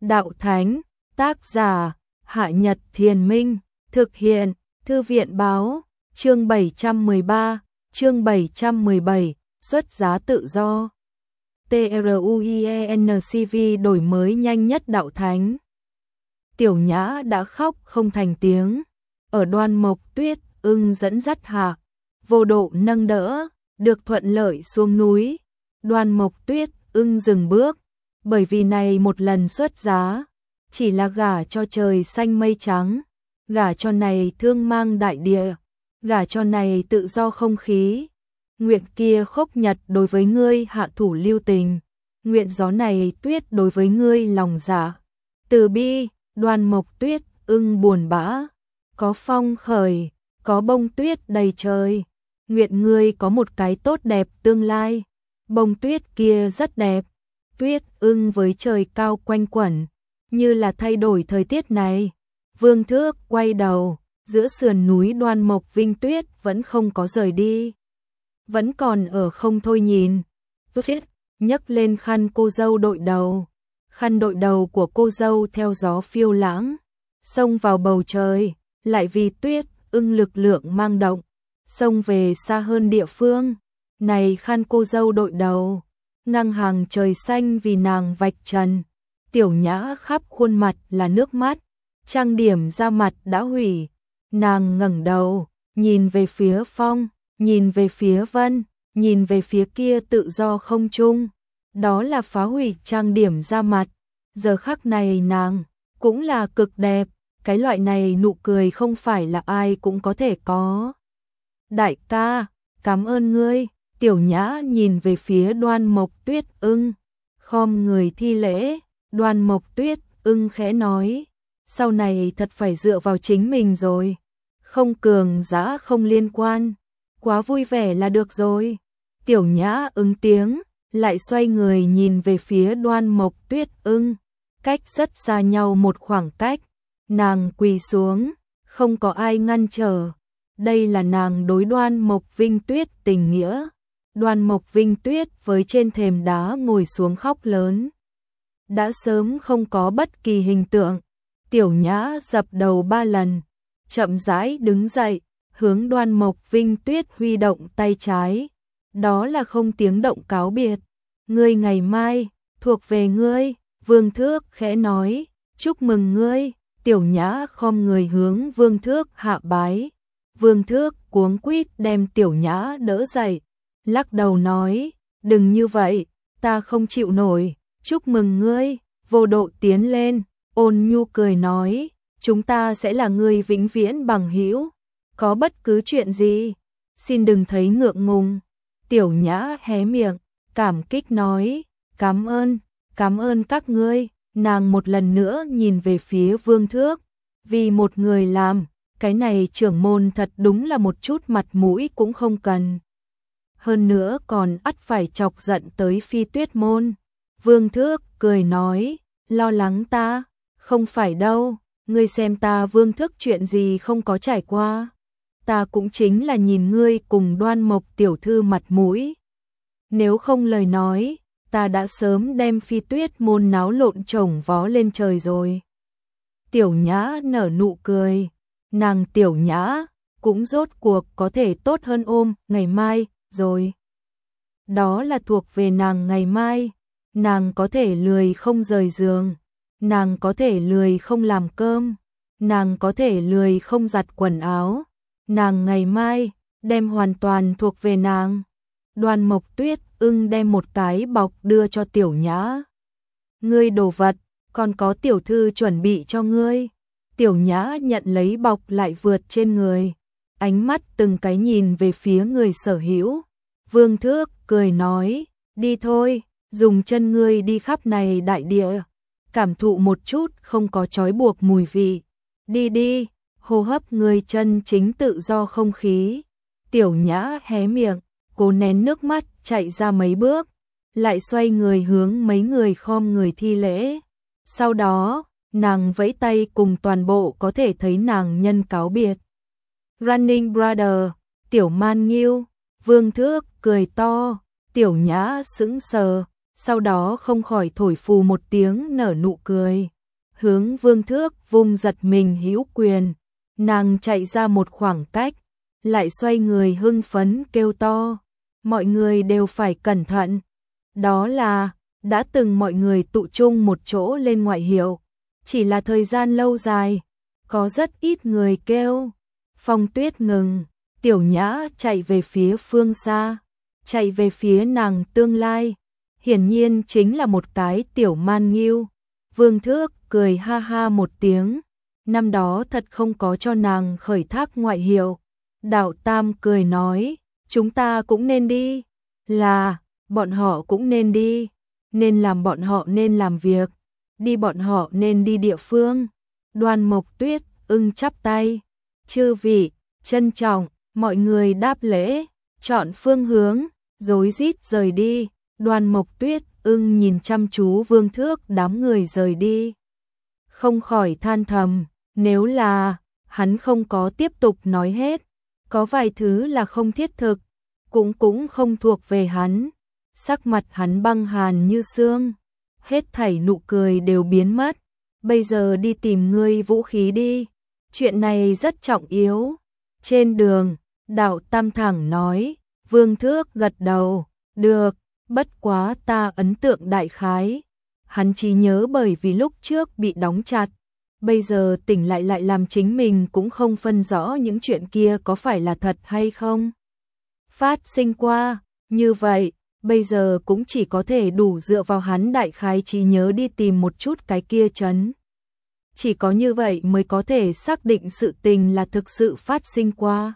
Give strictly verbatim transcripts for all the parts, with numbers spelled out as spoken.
Đạo Thánh, tác giả, Hạ Nhật Thiền Minh, thực hiện, Thư viện Báo, chương bảy trăm mười ba, chương bảy trăm mười bảy, xuất giá tự do. TRUIENCV đổi mới nhanh nhất Đạo Thánh. Tiểu Nhã đã khóc không thành tiếng, ở Đoan Mộc Tuyết Ưng dẫn dắt hạ, vô độ nâng đỡ, được thuận lợi xuống núi. Đoan Mộc Tuyết Ưng dừng bước, bởi vì này một lần xuất giá, chỉ là gả cho trời xanh mây trắng, gả cho này thương mang đại địa, gả cho này tự do không khí. Nguyện kia khốc nhật đối với ngươi hạ thủ lưu tình, nguyện gió này tuyết đối với ngươi lòng dạ từ bi. Đoan Mộc Tuyết Ưng buồn bã, có phong khởi, có bông tuyết đầy trời, nguyện ngươi có một cái tốt đẹp tương lai. Bông tuyết kia rất đẹp, Tuyết Ưng với trời cao quanh quẩn, như là thay đổi thời tiết này. Vương Thước quay đầu, giữa sườn núi Đoan Mộc Vinh Tuyết vẫn không có rời đi, vẫn còn ở không thôi nhìn. Tuyết nhấc lên khăn cô dâu đội đầu, khăn đội đầu của cô dâu theo gió phiêu lãng, xông vào bầu trời, lại vì Tuyết Ưng lực lượng mang động, xông về xa hơn địa phương. Này khăn cô dâu đội đầu, ngang hàng trời xanh vì nàng vạch trần. Tiểu Nhã khắp khuôn mặt là nước mắt, trang điểm da mặt đã hủy. Nàng ngẩng đầu, nhìn về phía phong, nhìn về phía vân, nhìn về phía kia tự do không trung. Đó là phá hủy trang điểm da mặt. Giờ khắc này nàng cũng là cực đẹp, cái loại này nụ cười không phải là ai cũng có thể có. Đại ca, cảm ơn ngươi. Tiểu Nhã nhìn về phía Đoan Mộc Tuyết Ưng, khom người thi lễ. Đoan Mộc Tuyết Ưng khẽ nói, sau này thật phải dựa vào chính mình rồi, không cường dã không liên quan, quá vui vẻ là được rồi. Tiểu Nhã ứng tiếng, lại xoay người nhìn về phía Đoan Mộc Tuyết Ưng, cách rất xa nhau một khoảng cách, nàng quỳ xuống, không có ai ngăn trở. Đây là nàng đối Đoan Mộc Vinh Tuyết tình nghĩa. Đoan Mộc Vinh Tuyết với trên thềm đá ngồi xuống khóc lớn, đã sớm không có bất kỳ hình tượng. Tiểu Nhã dập đầu ba lần, chậm rãi đứng dậy, hướng Đoan Mộc Vinh Tuyết huy động tay trái, đó là không tiếng động cáo biệt. Ngươi ngày mai thuộc về ngươi. Vương Thước khẽ nói, chúc mừng ngươi. Tiểu Nhã khom người hướng Vương Thước hạ bái. Vương Thước cuống quýt đem Tiểu Nhã đỡ dậy, lắc đầu nói, đừng như vậy, ta không chịu nổi. Chúc mừng ngươi. Vô độ tiến lên, ôn nhu cười nói, chúng ta sẽ là ngươi vĩnh viễn bằng hữu, có bất cứ chuyện gì, xin đừng thấy ngượng ngùng. Tiểu Nhã hé miệng, cảm kích nói, cảm ơn, cảm ơn các ngươi. Nàng một lần nữa nhìn về phía Vương Thước, vì một người làm, cái này trưởng môn thật đúng là một chút mặt mũi cũng không cần. Hơn nữa còn ắt phải chọc giận tới Phi Tuyết môn. Vương Thước cười nói, lo lắng ta, không phải đâu, ngươi xem ta Vương Thước chuyện gì không có trải qua. Ta cũng chính là nhìn ngươi cùng Đoan Mộc tiểu thư mặt mũi. Nếu không lời nói, ta đã sớm đem Phi Tuyết môn náo lộn chồng vó lên trời rồi. Tiểu Nhã nở nụ cười, nàng Tiểu Nhã cũng rốt cuộc có thể tốt hơn ôm ngày mai rồi. Đó là thuộc về nàng ngày mai, nàng có thể lười không rời giường, nàng có thể lười không làm cơm, nàng có thể lười không giặt quần áo, nàng ngày mai đem hoàn toàn thuộc về nàng. Đoan Mộc Tuyết Ưng đem một cái bọc đưa cho Tiểu Nhã. Ngươi đồ vật, còn có tiểu thư chuẩn bị cho ngươi. Tiểu Nhã nhận lấy bọc lại vượt trên người, ánh mắt từng cái nhìn về phía người sở hữu. Vương Thước cười nói, đi thôi, dùng chân ngươi đi khắp này đại địa, cảm thụ một chút không có trói buộc mùi vị. Đi đi, hô hấp người chân chính tự do không khí. Tiểu Nhã hé miệng, cố nén nước mắt chạy ra mấy bước, lại xoay người hướng mấy người khom người thi lễ. Sau đó, nàng vẫy tay cùng toàn bộ có thể thấy nàng nhân cáo biệt. Running Brother, Tiểu Man Nghiêu. Vương Thước cười to, Tiểu Nhã sững sờ, sau đó không khỏi thổi phù một tiếng nở nụ cười. Hướng Vương Thước vung giật mình hữu quyền, nàng chạy ra một khoảng cách, lại xoay người hưng phấn kêu to, mọi người đều phải cẩn thận. Đó là, đã từng mọi người tụ chung một chỗ lên ngoại hiệu, chỉ là thời gian lâu dài, có rất ít người kêu. Phong Tuyết ngừng, Tiểu Nhã chạy về phía phương xa, chạy về phía nàng tương lai, hiển nhiên chính là một cái tiểu man nghiêu. Vương Thước cười ha ha một tiếng, năm đó thật không có cho nàng khởi thác ngoại hiệu. Đạo Tam cười nói, chúng ta cũng nên đi, là, bọn họ cũng nên đi, nên làm bọn họ nên làm việc, đi bọn họ nên đi địa phương. Đoan Mộc Tuyết ưng chắp tay, chư vị, trân trọng, mọi người đáp lễ, chọn phương hướng, rối rít rời đi. Đoan Mộc Tuyết ưng nhìn chăm chú Vương Thước đám người rời đi, không khỏi than thầm, nếu là, hắn không có tiếp tục nói hết, có vài thứ là không thiết thực, cũng cũng không thuộc về hắn. Sắc mặt hắn băng hàn như xương, hết thảy nụ cười đều biến mất. Bây giờ đi tìm ngươi vũ khí đi, chuyện này rất trọng yếu. Trên đường, Đạo Tam thẳng nói, Vương Thước gật đầu, được, bất quá ta ấn tượng đại khái. Hắn chỉ nhớ bởi vì lúc trước bị đóng chặt, bây giờ tỉnh lại lại làm chính mình cũng không phân rõ những chuyện kia có phải là thật hay không. Phát sinh qua, như vậy, bây giờ cũng chỉ có thể đủ dựa vào hắn đại khái trí nhớ đi tìm một chút cái kia trấn. Chỉ có như vậy mới có thể xác định sự tình là thực sự phát sinh qua,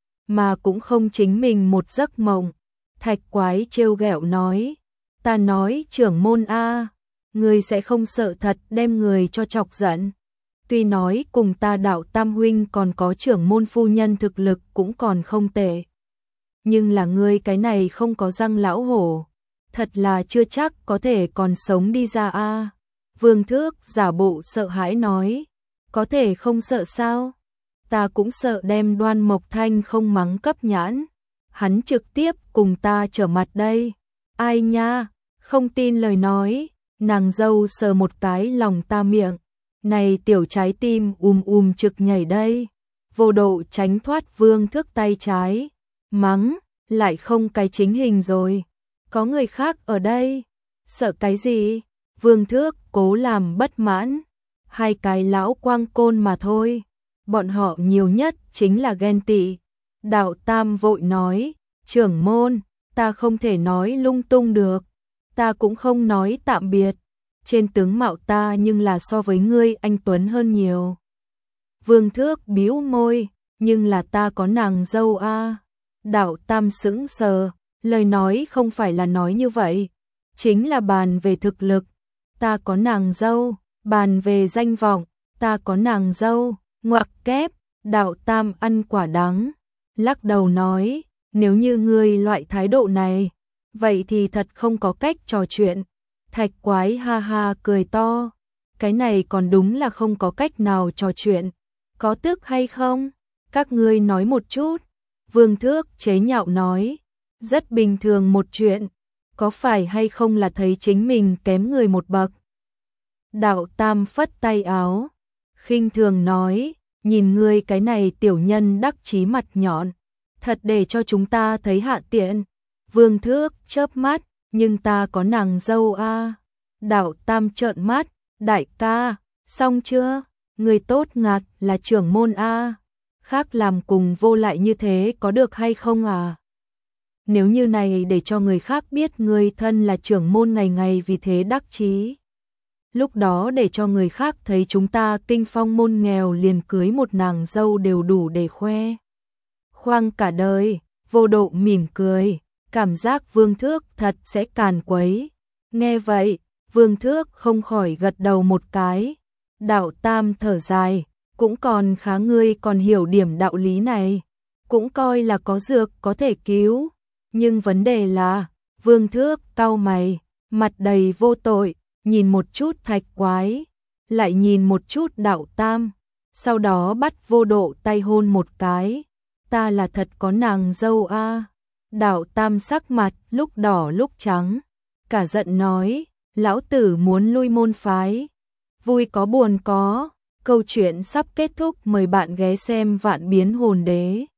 mà cũng không chính mình một giấc mộng. Thạch Quái trêu ghẹo nói, ta nói trưởng môn a, người sẽ không sợ thật đem người cho chọc giận. Tuy nói cùng ta Đạo Tam huynh còn có trưởng môn phu nhân thực lực cũng còn không tệ, nhưng là ngươi cái này không có răng lão hổ, thật là chưa chắc có thể còn sống đi ra a. Vương Thước giả bộ sợ hãi nói, có thể không sợ sao? Ta cũng sợ đem Đoan Mộc Thanh không mắng cấp nhãn, hắn trực tiếp cùng ta trở mặt đây. Ai nha, không tin lời nói, nàng dâu sờ một cái lòng ta miệng, này tiểu trái tim ùm ùm trực nhảy đây. Vô Độ tránh thoát Vương Thước tay trái, mắng, lại không cái chính hình rồi, có người khác ở đây, sợ cái gì? Vương Thước cố làm bất mãn, hai cái lão quang côn mà thôi, bọn họ nhiều nhất chính là ghen tị. Đạo Tam vội nói, trưởng môn, ta không thể nói lung tung được, ta cũng không nói tạm biệt, trên tướng mạo ta nhưng là so với ngươi anh tuấn hơn nhiều. Vương Thước bĩu môi, nhưng là ta có nàng dâu a. Đạo Tam sững sờ, lời nói không phải là nói như vậy, chính là bàn về thực lực, ta có nàng dâu, bàn về danh vọng, ta có nàng dâu. Ngoặc kép, Đạo Tam ăn quả đắng, lắc đầu nói, nếu như ngươi loại thái độ này, vậy thì thật không có cách trò chuyện. Thạch Quái ha ha cười to, cái này còn đúng là không có cách nào trò chuyện, có tức hay không? Các ngươi nói một chút. Vương Thước chế nhạo nói, rất bình thường một chuyện, có phải hay không là thấy chính mình kém người một bậc? Đạo Tam phất tay áo, khinh thường nói, nhìn ngươi cái này tiểu nhân đắc chí mặt nhọn, thật để cho chúng ta thấy hạ tiện. Vương Thước chớp mắt, nhưng ta có nàng dâu a. Đạo Tam trợn mắt, đại ca, xong chưa? Người tốt ngạt là trưởng môn a, khác làm cùng vô lại như thế có được hay không à? Nếu như này để cho người khác biết người thân là trưởng môn ngày ngày vì thế đắc chí, lúc đó để cho người khác thấy chúng ta kinh phong môn nghèo liền cưới một nàng dâu đều đủ để khoe khoang cả đời. Vô Độ mỉm cười, cảm giác Vương Thước thật sẽ càn quấy. Nghe vậy, Vương Thước không khỏi gật đầu một cái. Đạo Tam thở dài, cũng còn khá, ngươi còn hiểu điểm đạo lý này, cũng coi là có dược có thể cứu. Nhưng vấn đề là, Vương Thước cau mày, mặt đầy vô tội, nhìn một chút Thạch Quái, lại nhìn một chút Đạo Tam, sau đó bắt Vô Độ tay hôn một cái. Ta là thật có nàng dâu a. Đạo Tam sắc mặt lúc đỏ lúc trắng, cả giận nói, lão tử muốn lui môn phái. Vui có buồn có, câu chuyện sắp kết thúc, mời bạn ghé xem Vạn Biến Hồn Đế.